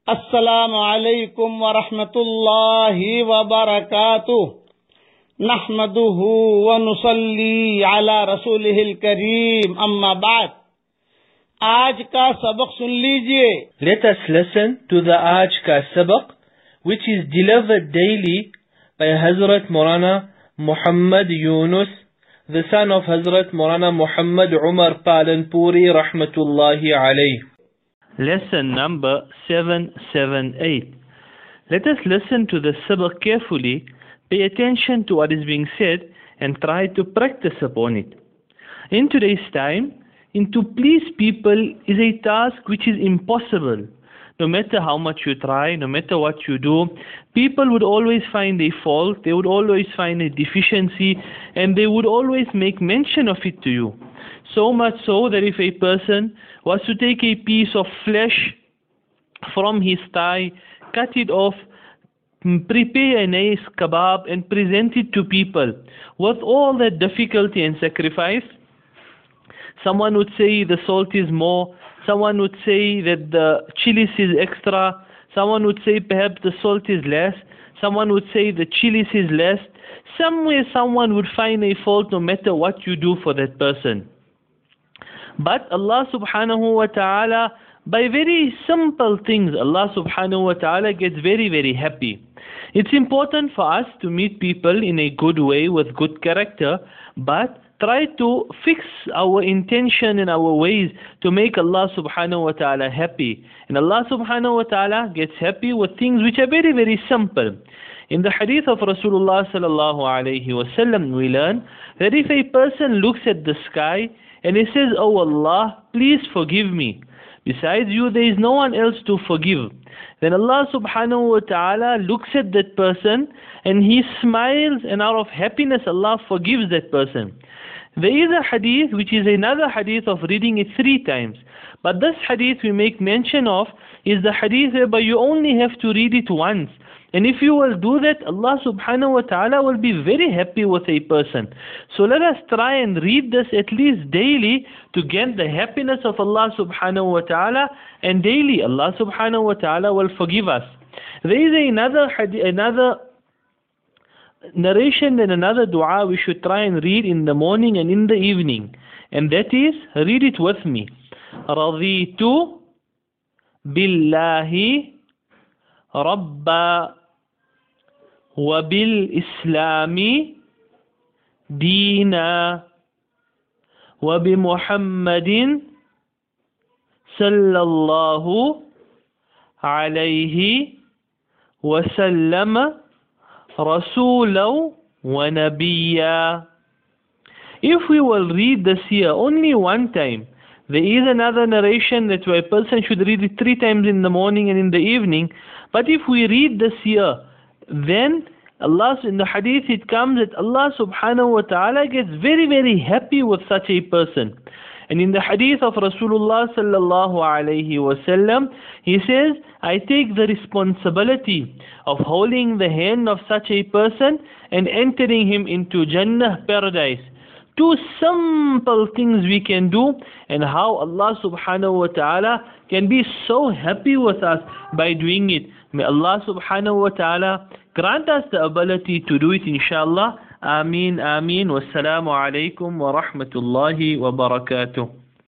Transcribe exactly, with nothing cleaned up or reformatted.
अस्सलामु अलैकुम व रहमतुल्लाहि व बरकातुह। नहमदुहु व नुसल्ली अला रसूलिहिल करीम, अम्मा बाद। आज का सबक सुन लीजिए। Let us listen to the Aaj Ka Sabaq, which is delivered daily by Hazrat Maulana Muhammad Yunus, the son of Hazrat Maulana Muhammad Umar Palanpuri Rahmatullahi alayh. Lesson number seven seventy-eight. Let us listen to the sabaq carefully, pay attention to what is being said, and try to practice upon it. In today's time, in to please people is a task which is impossible. No matter how much you try, no matter what you do, people would always find a fault, they would always find a deficiency, and they would always make mention of it to you. So much so that if a person was to take a piece of flesh from his thigh, cut it off, prepare a nice kebab and present it to people, with all that difficulty and sacrifice, someone would say the salt is more, someone would say that the chilies is extra, someone would say perhaps the salt is less, someone would say the chilies is less. Somewhere someone would find a fault no matter what you do for that person. But Allah subhanahu wa ta'ala, by very simple things, Allah subhanahu wa ta'ala gets very, very happy. It's important for us to meet people in a good way with good character, but try to fix our intention and our ways to make Allah subhanahu wa ta'ala happy. And Allah subhanahu wa ta'ala gets happy with things which are very, very simple. In the hadith of Rasulullah sallallahu alayhi wa sallam, we learn that if a person looks at the sky and he says, "Oh Allah, please forgive me. Besides you, there is no one else to forgive," then Allah subhanahu wa ta'ala looks at that person and He smiles, and out of happiness Allah forgives that person. There is a hadith which is another hadith of reading it three times. But this hadith we make mention of is the hadith whereby you only have to read it once. And if you will do that, Allah subhanahu wa ta'ala will be very happy with a person. So let us try and read this at least daily to get the happiness of Allah subhanahu wa ta'ala, and daily Allah subhanahu wa ta'ala will forgive us. There is another hadith, another narration and another dua we should try and read in the morning and in the evening, and that is, read it with me. Raditu billahi rabba wa bil islami deena wa bi muhammadin sallallahu alayhi wa sallam Rasulahu wa Nabiyya. If we will read this here only one time, there is another narration that a person should read it three times in the morning and in the evening. But if we read this here, then Allah, in the hadith it comes that Allah subhanahu wa ta'ala gets very, very happy with such a person. And in the hadith of Rasulullah sallallahu alayhi wa sallam, he says, "I take the responsibility of holding the hand of such a person and entering him into Jannah, paradise." Two simple things we can do, and how Allah subhanahu wa ta'ala can be so happy with us by doing it. May Allah subhanahu wa ta'ala grant us the ability to do it, inshallah. Ameen, ameen. Wassalamu alaikum wa rahmatullahi wa barakatuh.